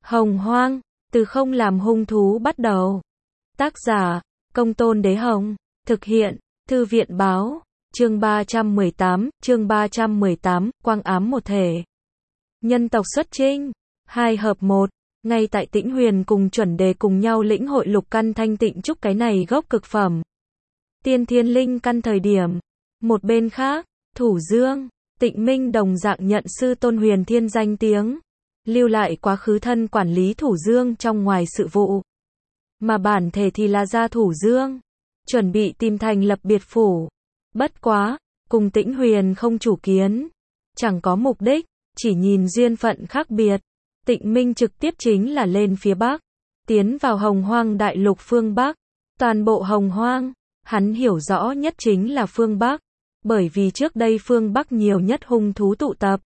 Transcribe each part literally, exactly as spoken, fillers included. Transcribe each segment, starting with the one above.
Hồng Hoang, từ không làm hung thú bắt đầu. Tác giả, Công Tôn Đế Hồng. Thực hiện, Thư viện Báo. Chương ba trăm mười tám, chương ba trăm mười tám, quang ám một thể. Nhân tộc xuất chinh, hai hợp một. Ngay tại Tĩnh Huyền cùng Chuẩn Đề cùng nhau lĩnh hội lục căn thanh tịnh trúc cái này gốc cực phẩm tiên thiên linh căn thời điểm. Một bên khác, Thủ Dương, Tịnh Minh đồng dạng nhận sư tôn Huyền Thiên danh tiếng, lưu lại quá khứ thân quản lý Thủ Dương trong ngoài sự vụ. Mà bản thể thì là gia Thủ Dương, chuẩn bị tìm thành lập biệt phủ. Bất quá, cùng Tĩnh Huyền không chủ kiến, chẳng có mục đích, chỉ nhìn duyên phận khác biệt. Tịnh Minh trực tiếp chính là lên phía Bắc, tiến vào Hồng Hoang đại lục phương Bắc. Toàn bộ Hồng Hoang, hắn hiểu rõ nhất chính là phương Bắc, bởi vì trước đây phương Bắc nhiều nhất hung thú tụ tập.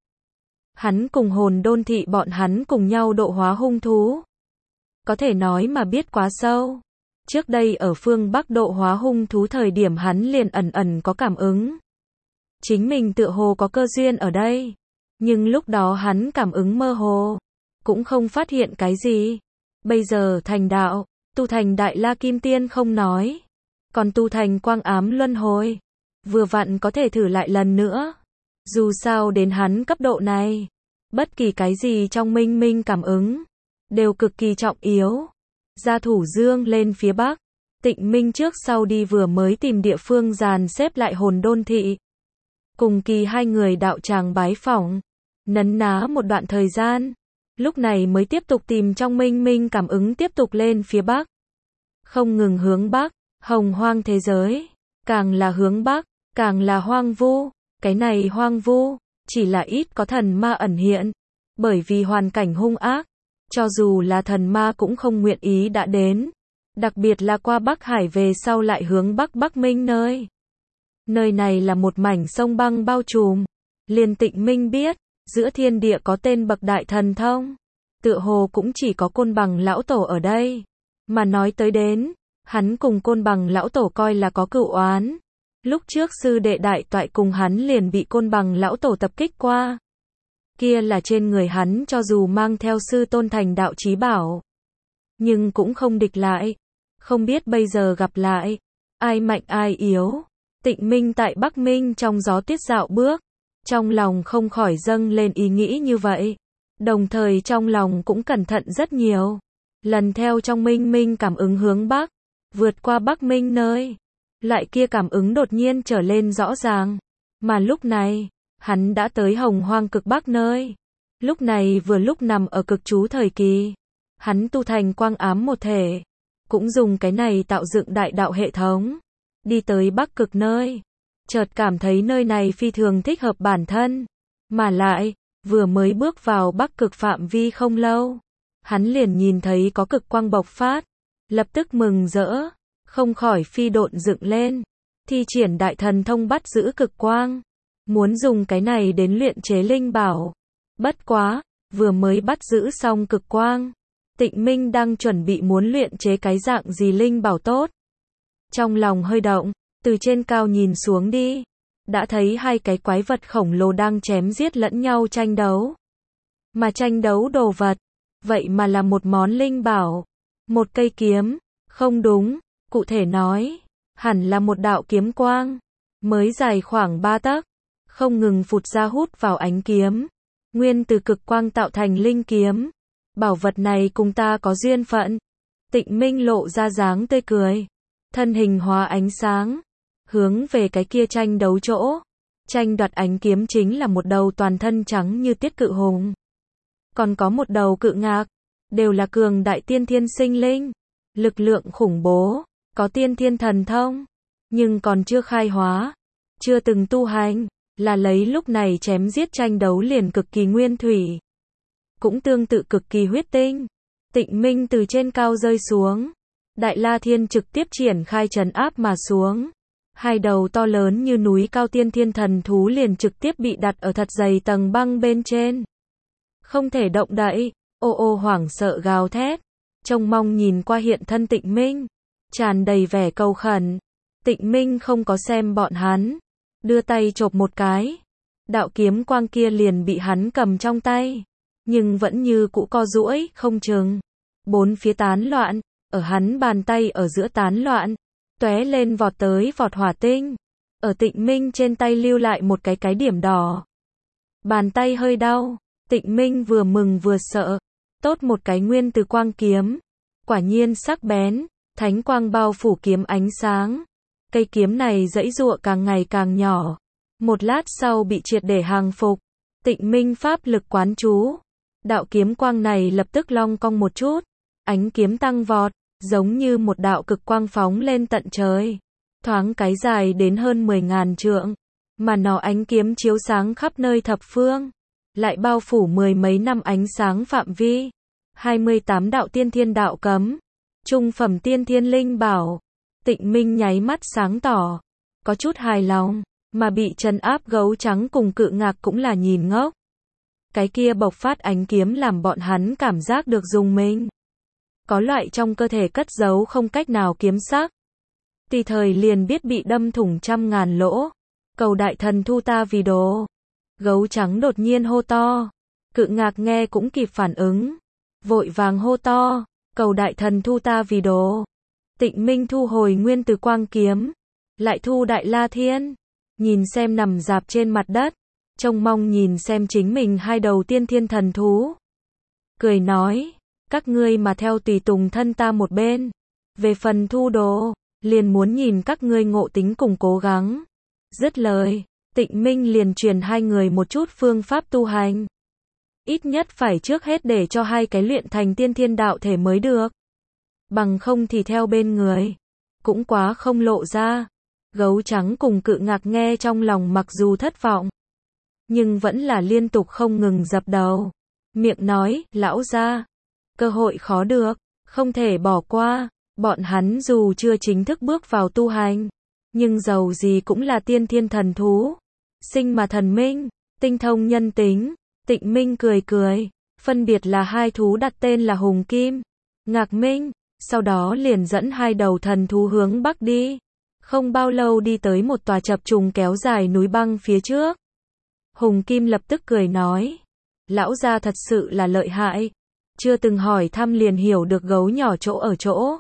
Hắn cùng Hồn Đôn Thị bọn hắn cùng nhau độ hóa hung thú. Có thể nói mà biết quá sâu. Trước đây ở phương Bắc độ hóa hung thú thời điểm hắn liền ẩn ẩn có cảm ứng. Chính mình tựa hồ có cơ duyên ở đây. Nhưng lúc đó hắn cảm ứng mơ hồ, cũng không phát hiện cái gì. Bây giờ thành đạo, tu thành Đại La Kim Tiên không nói, còn tu thành Quang Ám Luân Hồi, vừa vặn có thể thử lại lần nữa. Dù sao đến hắn cấp độ này, bất kỳ cái gì trong minh minh cảm ứng đều cực kỳ trọng yếu. Gia Thủ Dương lên phía Bắc, Tịnh Minh trước sau đi vừa mới tìm địa phương dàn xếp lại Hồn Đôn Thị. Cùng kỳ hai người đạo tràng bái phỏng, nấn ná một đoạn thời gian, lúc này mới tiếp tục tìm trong minh minh cảm ứng tiếp tục lên phía Bắc. Không ngừng hướng Bắc, Hồng Hoang thế giới, càng là hướng Bắc, càng là hoang vu. Cái này hoang vu, chỉ là ít có thần ma ẩn hiện, bởi vì hoàn cảnh hung ác, cho dù là thần ma cũng không nguyện ý đã đến. Đặc biệt là qua Bắc Hải về sau lại hướng Bắc Bắc Minh nơi. Nơi này là một mảnh sông băng bao trùm, liền Tịnh Minh biết, giữa thiên địa có tên bậc đại thần thông, tựa hồ cũng chỉ có Côn Bằng lão tổ ở đây. Mà nói tới đến, hắn cùng Côn Bằng lão tổ coi là có cựu oán. Lúc trước sư đệ đại toại cùng hắn liền bị Côn Bằng lão tổ tập kích qua. Kia là trên người hắn cho dù mang theo sư tôn thành đạo chí bảo, nhưng cũng không địch lại. Không biết bây giờ gặp lại, ai mạnh ai yếu. Tịnh Minh tại Bắc Minh trong gió tuyết dạo bước, trong lòng không khỏi dâng lên ý nghĩ như vậy. Đồng thời trong lòng cũng cẩn thận rất nhiều. Lần theo trong minh minh cảm ứng hướng Bắc, vượt qua Bắc Minh nơi, lại kia cảm ứng đột nhiên trở lên rõ ràng. Mà lúc này, hắn đã tới Hồng Hoang cực Bắc nơi. Lúc này vừa lúc nằm ở cực chú thời kỳ. Hắn tu thành Quang Ám một thể, cũng dùng cái này tạo dựng đại đạo hệ thống. Đi tới Bắc Cực nơi, chợt cảm thấy nơi này phi thường thích hợp bản thân. Mà lại, vừa mới bước vào Bắc Cực phạm vi không lâu, hắn liền nhìn thấy có cực quang bộc phát, lập tức mừng rỡ, không khỏi phi độn dựng lên, thi triển đại thần thông bắt giữ cực quang, muốn dùng cái này đến luyện chế linh bảo. Bất quá, vừa mới bắt giữ xong cực quang, Tịnh Minh đang chuẩn bị muốn luyện chế cái dạng gì linh bảo tốt. Trong lòng hơi động, từ trên cao nhìn xuống đi, đã thấy hai cái quái vật khổng lồ đang chém giết lẫn nhau tranh đấu. Mà tranh đấu đồ vật, vậy mà là một món linh bảo, một cây kiếm, không đúng, cụ thể nói, hẳn là một đạo kiếm quang, mới dài khoảng ba tấc, không ngừng phụt ra hút vào ánh kiếm, nguyên từ cực quang tạo thành linh kiếm. Bảo vật này cùng ta có duyên phận. Tịnh Minh lộ ra dáng tươi cười, thân hình hóa ánh sáng, hướng về cái kia tranh đấu chỗ. Tranh đoạt ánh kiếm chính là một đầu toàn thân trắng như tiết cự hùng, còn có một đầu cự ngạc, đều là cường đại tiên thiên sinh linh, lực lượng khủng bố, có tiên thiên thần thông, nhưng còn chưa khai hóa, chưa từng tu hành, là lấy lúc này chém giết tranh đấu liền cực kỳ nguyên thủy, cũng tương tự cực kỳ huyết tinh. Tịnh Minh từ trên cao rơi xuống, Đại La Thiên trực tiếp triển khai trấn áp mà xuống. Hai đầu to lớn như núi cao tiên thiên thần thú liền trực tiếp bị đặt ở thật dày tầng băng bên trên, không thể động đậy. Ô ô hoảng sợ gào thét, trông mong nhìn qua hiện thân Tịnh Minh, tràn đầy vẻ cầu khẩn. Tịnh Minh không có xem bọn hắn, đưa tay chộp một cái, đạo kiếm quang kia liền bị hắn cầm trong tay, nhưng vẫn như cũ co duỗi không chừng. Bốn phía tán loạn, ở hắn bàn tay ở giữa tán loạn, tóe lên vọt tới vọt hỏa tinh. Ở Tịnh Minh trên tay lưu lại một cái cái điểm đỏ. Bàn tay hơi đau, Tịnh Minh vừa mừng vừa sợ. Tốt một cái nguyên từ quang kiếm. Quả nhiên sắc bén, thánh quang bao phủ kiếm ánh sáng. Cây kiếm này giãy giụa càng ngày càng nhỏ. Một lát sau bị triệt để hàng phục. Tịnh Minh pháp lực quán chú. Đạo kiếm quang này lập tức long cong một chút. Ánh kiếm tăng vọt, giống như một đạo cực quang phóng lên tận trời. Thoáng cái dài đến hơn mười ngàn trượng. Mà nó ánh kiếm chiếu sáng khắp nơi thập phương. Lại bao phủ mười mấy năm ánh sáng phạm vi. hai mươi tám đạo tiên thiên đạo cấm. Trung phẩm tiên thiên linh bảo. Tịnh Minh nháy mắt sáng tỏ. Có chút hài lòng. Mà bị trấn áp gấu trắng cùng Cự Ngạc cũng là nhìn ngốc. Cái kia bộc phát ánh kiếm làm bọn hắn cảm giác được rùng mình. Có loại trong cơ thể cất giấu không cách nào kiếm sắc. Tùy thời liền biết bị đâm thủng trăm ngàn lỗ. Cầu đại thần thu ta vì đồ. Gấu trắng đột nhiên hô to. Cự Ngạc nghe cũng kịp phản ứng. Vội vàng hô to. Cầu đại thần thu ta vì đồ. Tịnh Minh thu hồi nguyên từ quang kiếm. Lại thu Đại La Thiên. Nhìn xem nằm rạp trên mặt đất. Trông mong nhìn xem chính mình hai đầu tiên thiên thần thú. Cười nói. Các ngươi mà theo tùy tùng thân ta một bên. Về phần thu đồ. Liền muốn nhìn các ngươi ngộ tính cùng cố gắng. Dứt lời. Tịnh Minh liền truyền hai người một chút phương pháp tu hành. Ít nhất phải trước hết để cho hai cái luyện thành tiên thiên đạo thể mới được. Bằng không thì theo bên người. Cũng quá không lộ ra. Gấu trắng cùng Cự Ngạc nghe trong lòng mặc dù thất vọng. Nhưng vẫn là liên tục không ngừng dập đầu. Miệng nói, lão gia. Cơ hội khó được. Không thể bỏ qua. Bọn hắn dù chưa chính thức bước vào tu hành. Nhưng dầu gì cũng là tiên thiên thần thú. Sinh mà thần minh. Tinh thông nhân tính. Tịnh Minh cười cười. Phân biệt là hai thú đặt tên là Hùng Kim, Ngạc Minh. Sau đó liền dẫn hai đầu thần thú hướng bắc đi. Không bao lâu đi tới một tòa chập trùng kéo dài núi băng phía trước. Hùng Kim lập tức cười nói. Lão gia thật sự là lợi hại. Chưa từng hỏi thăm liền hiểu được gấu nhỏ chỗ ở chỗ.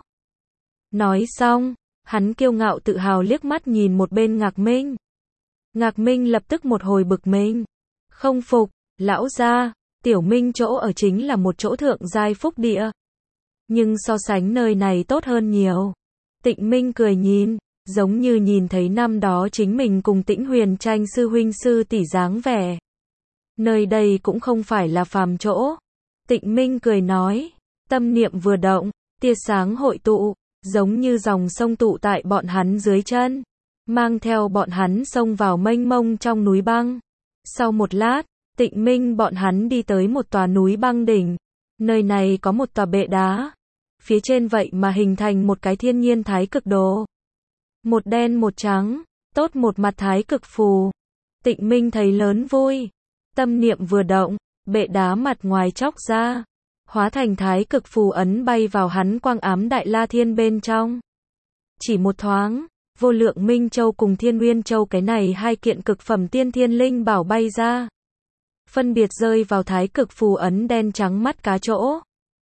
Nói xong, hắn kiêu ngạo tự hào liếc mắt nhìn một bên Ngạc Minh. Ngạc Minh lập tức một hồi bực mình. Không phục, lão gia, Tiểu Minh chỗ ở chính là một chỗ thượng giai phúc địa. Nhưng so sánh nơi này tốt hơn nhiều. Tịnh Minh cười nhìn, giống như nhìn thấy năm đó chính mình cùng Tĩnh Huyền tranh sư huynh sư tỷ dáng vẻ. Nơi đây cũng không phải là phàm chỗ. Tịnh Minh cười nói, tâm niệm vừa động, tia sáng hội tụ, giống như dòng sông tụ tại bọn hắn dưới chân, mang theo bọn hắn xông vào mênh mông trong núi băng. Sau một lát, Tịnh Minh bọn hắn đi tới một tòa núi băng đỉnh. Nơi này có một tòa bệ đá. Phía trên vậy mà hình thành một cái thiên nhiên thái cực đồ. Một đen một trắng, tốt một mặt thái cực phù. Tịnh Minh thấy lớn vui. Tâm niệm vừa động, bệ đá mặt ngoài chóc ra. Hóa thành thái cực phù ấn bay vào hắn quang ám Đại La Thiên bên trong. Chỉ một thoáng, Vô Lượng Minh Châu cùng Thiên Nguyên Châu cái này hai kiện cực phẩm tiên thiên linh bảo bay ra. Phân biệt rơi vào thái cực phù ấn đen trắng mắt cá chỗ.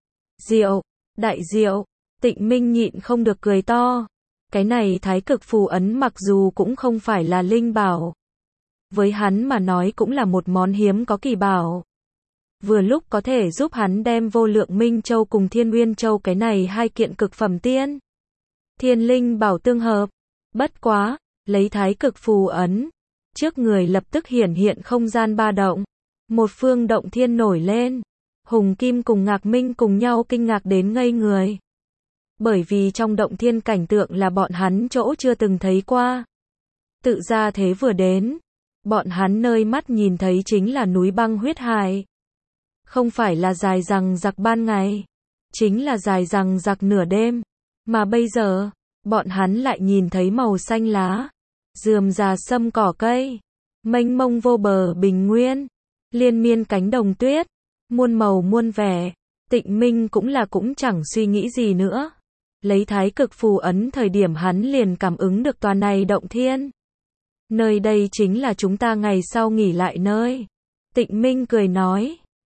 Diệu, đại diệu, Tịnh Minh nhịn không được cười to. Cái này thái cực phù ấn mặc dù cũng không phải là linh bảo. Với hắn mà nói cũng là một món hiếm có kỳ bảo. Vừa lúc có thể giúp hắn đem Vô Lượng Minh Châu cùng Thiên Nguyên Châu cái này hai kiện cực phẩm tiên thiên linh bảo tương hợp. Bất quá, lấy thái cực phù ấn. Trước người lập tức hiển hiện không gian ba động. Một phương động thiên nổi lên. Hùng Kim cùng Ngạc Minh cùng nhau kinh ngạc đến ngây người. Bởi vì trong động thiên cảnh tượng là bọn hắn chỗ chưa từng thấy qua. Tự ra thế vừa đến. Bọn hắn nơi mắt nhìn thấy chính là núi băng huyết hải. Không phải là dài rằng giặc ban ngày. Chính là dài rằng giặc nửa đêm. Mà bây giờ, bọn hắn lại nhìn thấy màu xanh lá. Rườm rà sâm cỏ cây. Mênh mông vô bờ bình nguyên. Liên miên cánh đồng tuyết. Muôn màu muôn vẻ. Tịnh Minh cũng là cũng chẳng suy nghĩ gì nữa. Lấy thái cực phù ấn thời điểm hắn liền cảm ứng được tòa này động thiên. Nơi đây chính là chúng ta ngày sau nghỉ lại nơi. Tịnh Minh cười nói.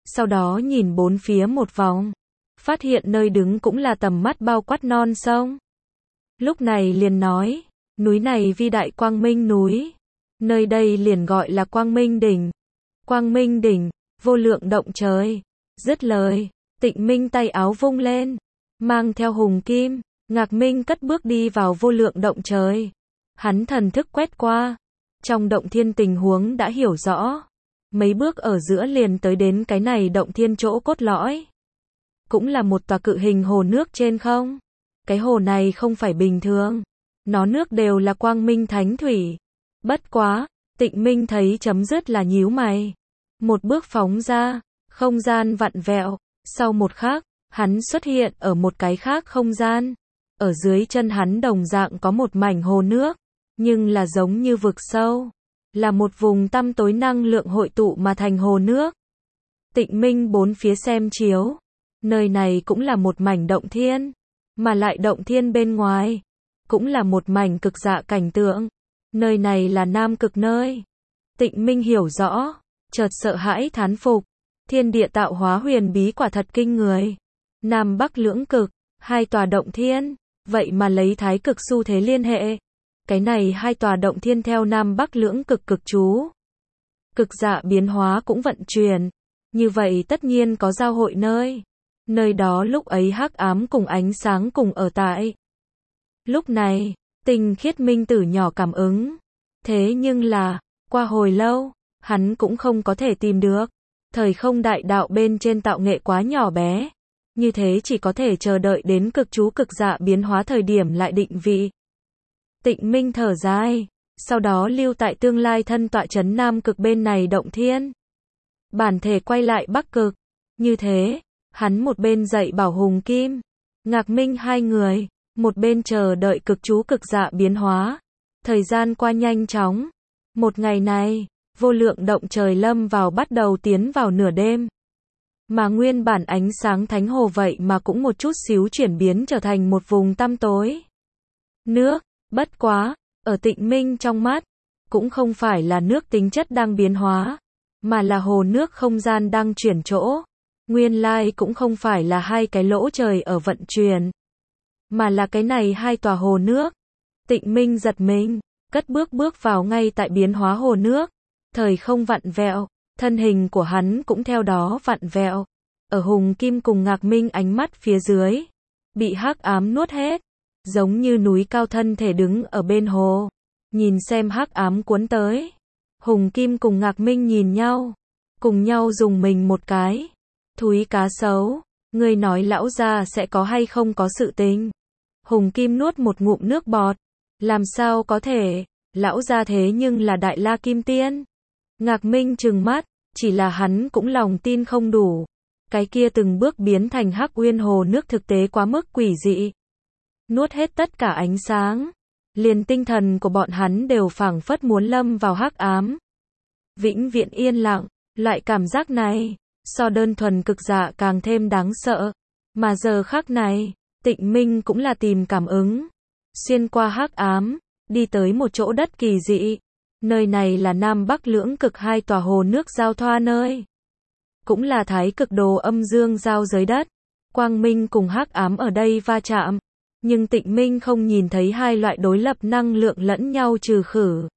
sau đó nhìn bốn phía một vòng, phát hiện nơi đứng cũng là tầm mắt bao quát non sông. Lúc này liền nói, núi này vi đại quang minh núi, nơi đây liền gọi là Quang Minh Đỉnh. Quang Minh Đỉnh, vô lượng động trời. Dứt lời, Tịnh Minh tay áo vung lên, mang theo hùng kim, Ngạc Minh cất bước đi vào vô lượng động trời. Hắn thần thức quét qua, trong động thiên tình huống đã hiểu rõ, mấy bước ở giữa liền tới đến cái này động thiên chỗ cốt lõi. Cũng là một tòa cự hình hồ nước trên không. Cái hồ này không phải bình thường, nó nước đều là quang minh thánh thủy. Bất quá, Tịnh Minh thấy chấm dứt là nhíu mày. Một bước phóng ra, không gian vặn vẹo, sau một khắc, hắn xuất hiện ở một cái khác không gian. Ở dưới chân hắn đồng dạng có một mảnh hồ nước, nhưng là giống như vực sâu, là một vùng tăm tối năng lượng hội tụ mà thành hồ nước. Tịnh Minh bốn phía xem chiếu, nơi này cũng là một mảnh động thiên, mà lại động thiên bên ngoài, cũng là một mảnh cực dạ cảnh tượng. Nơi này là Nam Cực nơi. Tịnh Minh hiểu rõ, chợt sợ hãi thán phục, thiên địa tạo hóa huyền bí quả thật kinh người. Nam Bắc lưỡng cực, hai tòa động thiên, vậy mà lấy thái cực xu thế liên hệ. Cái này hai tòa động thiên theo Nam Bắc lưỡng cực cực chú. Cực dạ biến hóa cũng vận chuyển, như vậy tất nhiên có giao hội nơi. Nơi đó lúc ấy hắc ám cùng ánh sáng cùng ở tại. Lúc này, Tinh Khiết Minh Tử nhỏ cảm ứng. Thế nhưng là, qua hồi lâu, hắn cũng không có thể tìm được. Thời không đại đạo bên trên tạo nghệ quá nhỏ bé. Như thế chỉ có thể chờ đợi đến cực chú cực dạ biến hóa thời điểm lại định vị. Tịnh Minh thở dài, sau đó lưu tại tương lai thân tọa chấn Nam Cực bên này động thiên. Bản thể quay lại Bắc Cực. Như thế, hắn một bên dạy bảo Hùng Kim, Ngạc Minh hai người, một bên chờ đợi cực chú cực dạ biến hóa. Thời gian qua nhanh chóng. Một ngày này, vô lượng động trời lâm vào bắt đầu tiến vào nửa đêm. Mà nguyên bản ánh sáng thánh hồ vậy mà cũng một chút xíu chuyển biến trở thành một vùng tăm tối. Nước, bất quá, ở Tịnh Minh trong mắt, cũng không phải là nước tính chất đang biến hóa, mà là hồ nước không gian đang chuyển chỗ. Nguyên lai cũng không phải là hai cái lỗ trời ở vận chuyển, mà là cái này hai tòa hồ nước. Tịnh Minh giật mình, cất bước bước vào ngay tại biến hóa hồ nước. Thời không vặn vẹo, thân hình của hắn cũng theo đó vặn vẹo. Ở Hùng Kim cùng Ngạc Minh ánh mắt phía dưới, bị hắc ám nuốt hết, giống như núi cao thân thể đứng ở bên hồ, nhìn xem hắc ám cuốn tới. Hùng Kim cùng Ngạc Minh nhìn nhau, cùng nhau dùng mình một cái. Thúi cá sấu, ngươi nói lão gia sẽ có hay không có sự tình? Hùng Kim nuốt một ngụm nước bọt, làm sao có thể, lão gia thế nhưng là Đại La Kim Tiên. Ngạc Minh trừng mắt, chỉ là hắn cũng lòng tin không đủ. Cái kia từng bước biến thành hắc uyên hồ nước thực tế quá mức quỷ dị. Nuốt hết tất cả ánh sáng, liền tinh thần của bọn hắn đều phảng phất muốn lâm vào hắc ám. Vĩnh viễn yên lặng, loại cảm giác này, so đơn thuần cực dạ càng thêm đáng sợ. Mà giờ khắc này, Tịnh Minh cũng là tìm cảm ứng. Xuyên qua hắc ám, đi tới một chỗ đất kỳ dị. Nơi này là Nam Bắc lưỡng cực hai tòa hồ nước giao thoa nơi. Cũng là thái cực đồ âm dương giao giới đất. Quang minh cùng hắc ám ở đây va chạm. Nhưng Tịnh Minh không nhìn thấy hai loại đối lập năng lượng lẫn nhau trừ khử,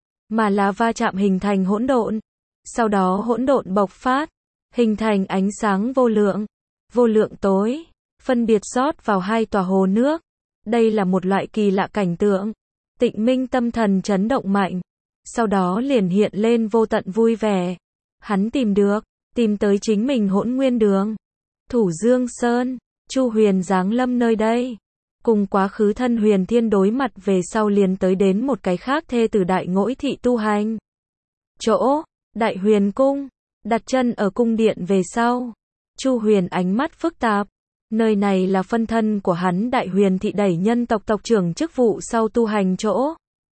mà là va chạm hình thành hỗn độn. Sau đó hỗn độn bộc phát, hình thành ánh sáng vô lượng, vô lượng tối, phân biệt rót vào hai tòa hồ nước. Đây là một loại kỳ lạ cảnh tượng. Tịnh Minh tâm thần chấn động mạnh, sau đó liền hiện lên vô tận vui vẻ. Hắn tìm được, tìm tới chính mình hỗn nguyên đường. Thủ Dương Sơn, Chu Huyền giáng lâm nơi đây. Cùng quá khứ thân Huyền Thiên đối mặt về sau liền tới đến một cái khác thê tử Đại Ngỗi thị tu hành chỗ, Đại Huyền Cung. Đặt chân ở cung điện về sau, Chu Huyền ánh mắt phức tạp. Nơi này là phân thân của hắn Đại Huyền thị đẩy nhân tộc tộc trưởng chức vụ sau tu hành chỗ.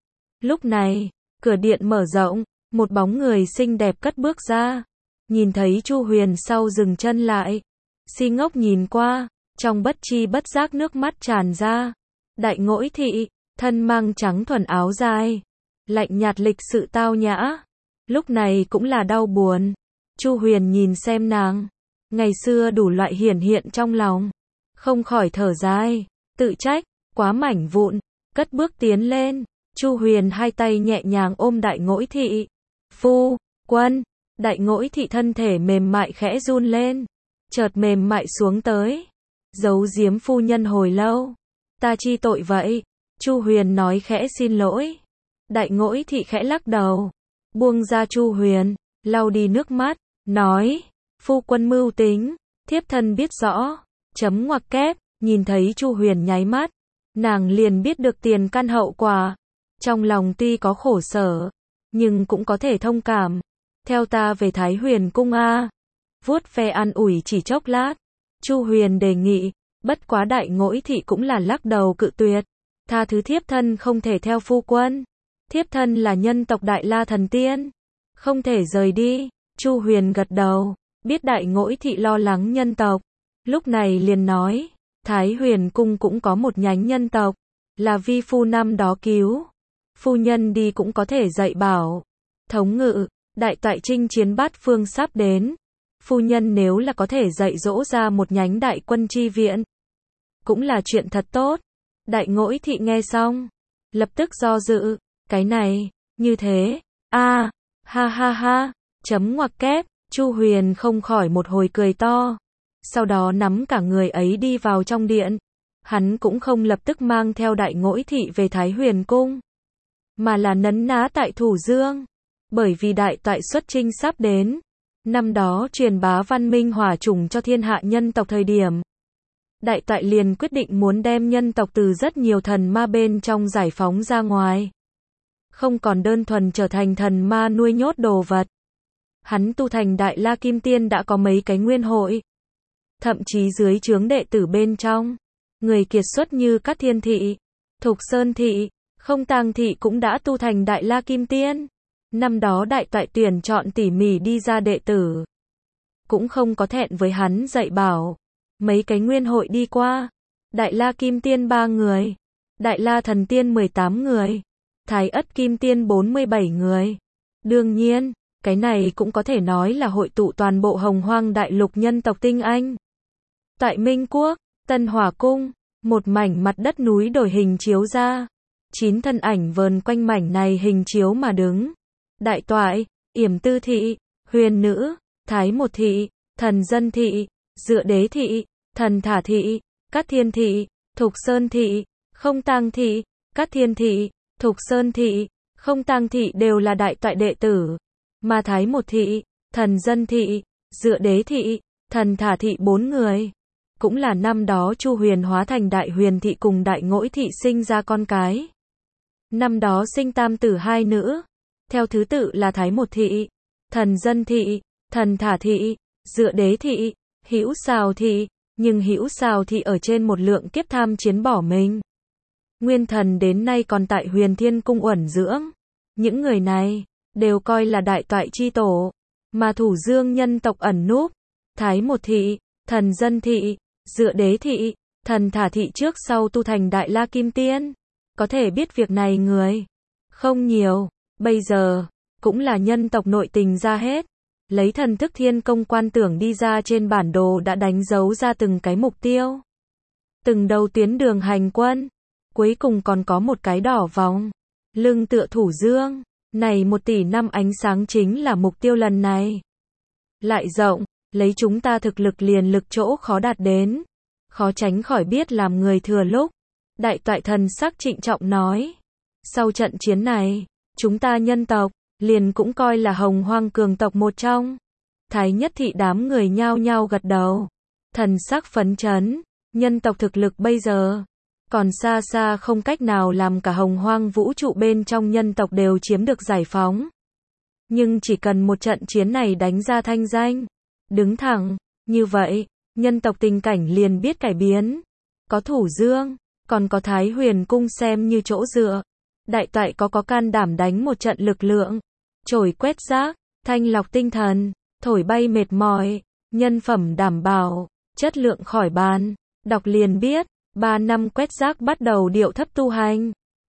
Lúc này, cửa điện mở rộng, một bóng người xinh đẹp cất bước ra. Nhìn thấy Chu Huyền sau dừng chân lại, si ngốc nhìn qua, trong bất chi bất giác nước mắt tràn ra. Đại Ngỗi thị, thân mang trắng thuần áo dài, lạnh nhạt lịch sự tao nhã, lúc này cũng là đau buồn. Chu Huyền nhìn xem nàng, ngày xưa đủ loại hiển hiện trong lòng, không khỏi thở dài, tự trách, quá mảnh vụn, cất bước tiến lên. Chu Huyền hai tay nhẹ nhàng ôm Đại Ngỗi Thị. Phu quân, Đại Ngỗi Thị thân thể mềm mại khẽ run lên, chợt mềm mại xuống tới. Giấu giếm phu nhân hồi lâu, ta chi tội vậy? Chu Huyền nói khẽ xin lỗi. Đại Ngỗi Thị khẽ lắc đầu, buông ra Chu Huyền, lau đi nước mắt, nói, phu quân mưu tính, thiếp thân biết rõ. Chấm ngoặc kép, nhìn thấy Chu Huyền nháy mắt, nàng liền biết được tiền căn hậu quả. Trong lòng tuy có khổ sở, nhưng cũng có thể thông cảm. Theo ta về Thái Huyền cung a. Vuốt ve an ủi chỉ chốc lát, Chu Huyền đề nghị, bất quá Đại Ngỗi Thị cũng là lắc đầu cự tuyệt. Tha thứ thiếp thân không thể theo phu quân. Thiếp thân là nhân tộc Đại La Thần Tiên, không thể rời đi. Chu Huyền gật đầu, biết Đại Ngỗi Thị lo lắng nhân tộc, lúc này liền nói, Thái Huyền cung cũng có một nhánh nhân tộc, là vi phu năm đó cứu. Phu nhân đi cũng có thể dạy bảo. Thống ngự, đại toại chinh chiến bát phương sắp đến. Phu nhân nếu là có thể dạy dỗ ra một nhánh đại quân chi viện, cũng là chuyện thật tốt. Đại Ngỗi Thị nghe xong, lập tức do dự, cái này, như thế, a ha ha ha, chấm ngoặc kép, Chu Huyền không khỏi một hồi cười to. Sau đó nắm cả người ấy đi vào trong điện. Hắn cũng không lập tức mang theo Đại Ngỗi Thị về Thái Huyền cung, mà là nấn ná tại Thủ Dương. Bởi vì đại toại xuất chinh sắp đến, năm đó truyền bá văn minh hỏa chủng cho thiên hạ nhân tộc thời điểm, đại toại liền quyết định muốn đem nhân tộc từ rất nhiều thần ma bên trong giải phóng ra ngoài. Không còn đơn thuần trở thành thần ma nuôi nhốt đồ vật. Hắn tu thành Đại La Kim Tiên đã có mấy cái nguyên hội. Thậm chí dưới trướng đệ tử bên trong, người kiệt xuất như Cát Thiên Thị, Thục Sơn Thị, Không Tàng Thị cũng đã tu thành Đại La Kim Tiên. Năm đó đại toại tuyển chọn tỉ mỉ đi ra đệ tử, cũng không có thẹn với hắn dạy bảo. Mấy cái nguyên hội đi qua, Đại La Kim Tiên ba người, Đại La Thần Tiên mười tám người, Thái Ất Kim Tiên bốn mươi bảy người. Đương nhiên, cái này cũng có thể nói là hội tụ toàn bộ Hồng Hoang đại lục nhân tộc tinh anh. Tại Minh Quốc, Tân Hỏa Cung, một mảnh mặt đất núi đổi hình chiếu ra, chín thân ảnh vờn quanh mảnh này hình chiếu mà đứng. Đại toại, Yểm Tư Thị, Huyền Nữ, Thái Một Thị, Thần Dân Thị, Dựa Đế Thị, Thần Thả Thị, Cát Thiên Thị, Thục Sơn Thị, Không Tàng Thị, Cát Thiên Thị, Thục Sơn Thị, Không Tàng Thị đều là đại toại đệ tử. Mà Thái Một Thị, Thần Dân Thị, Dựa Đế Thị, Thần Thả Thị bốn người, cũng là năm đó Chu Huyền hóa thành Đại Huyền Thị cùng Đại Ngỗi Thị sinh ra con cái. Năm đó sinh tam tử hai nữ, theo thứ tự là Thái Một Thị, Thần Dân Thị, Thần Thả Thị, Dựa Đế Thị, Hữu Sào Thị, nhưng Hữu Sào Thị ở trên một lượng kiếp tham chiến bỏ mình. Nguyên thần đến nay còn tại Huyền Thiên cung uẩn dưỡng. Những người này đều coi là đại toại chi tổ, mà Thủ Dương nhân tộc ẩn núp. Thái Một Thị, Thần Dân Thị, Dựa Đế Thị, Thần Thả Thị trước sau tu thành Đại La Kim Tiên. Có thể biết việc này người không nhiều, bây giờ cũng là nhân tộc nội tình ra hết. Lấy thần thức thiên công quan tưởng đi ra trên bản đồ đã đánh dấu ra từng cái mục tiêu, từng đầu tuyến đường hành quân. Cuối cùng còn có một cái đỏ vòng, lưng tựa Thủ Dương. Này một tỷ năm ánh sáng chính là mục tiêu lần này. Lại rộng, lấy chúng ta thực lực liền lực chỗ khó đạt đến, khó tránh khỏi biết làm người thừa lúc. Đại toại thần sắc trịnh trọng nói, sau trận chiến này, chúng ta nhân tộc liền cũng coi là Hồng Hoang cường tộc một trong. Thái Nhất Thị đám người nhao nhao gật đầu, thần sắc phấn chấn. Nhân tộc thực lực bây giờ còn xa xa không cách nào làm cả Hồng Hoang vũ trụ bên trong nhân tộc đều chiếm được giải phóng. Nhưng chỉ cần một trận chiến này đánh ra thanh danh, đứng thẳng, như vậy, nhân tộc tình cảnh liền biết cải biến. Có Thủ Dương, còn có Thái Huyền cung xem như chỗ dựa. Đại toại có có can đảm đánh một trận lực lượng, trồi quét rác, thanh lọc tinh thần, thổi bay mệt mỏi, nhân phẩm đảm bảo, chất lượng khỏi bàn. Đọc liền biết, ba năm quét rác bắt đầu điệu thấp tu hành.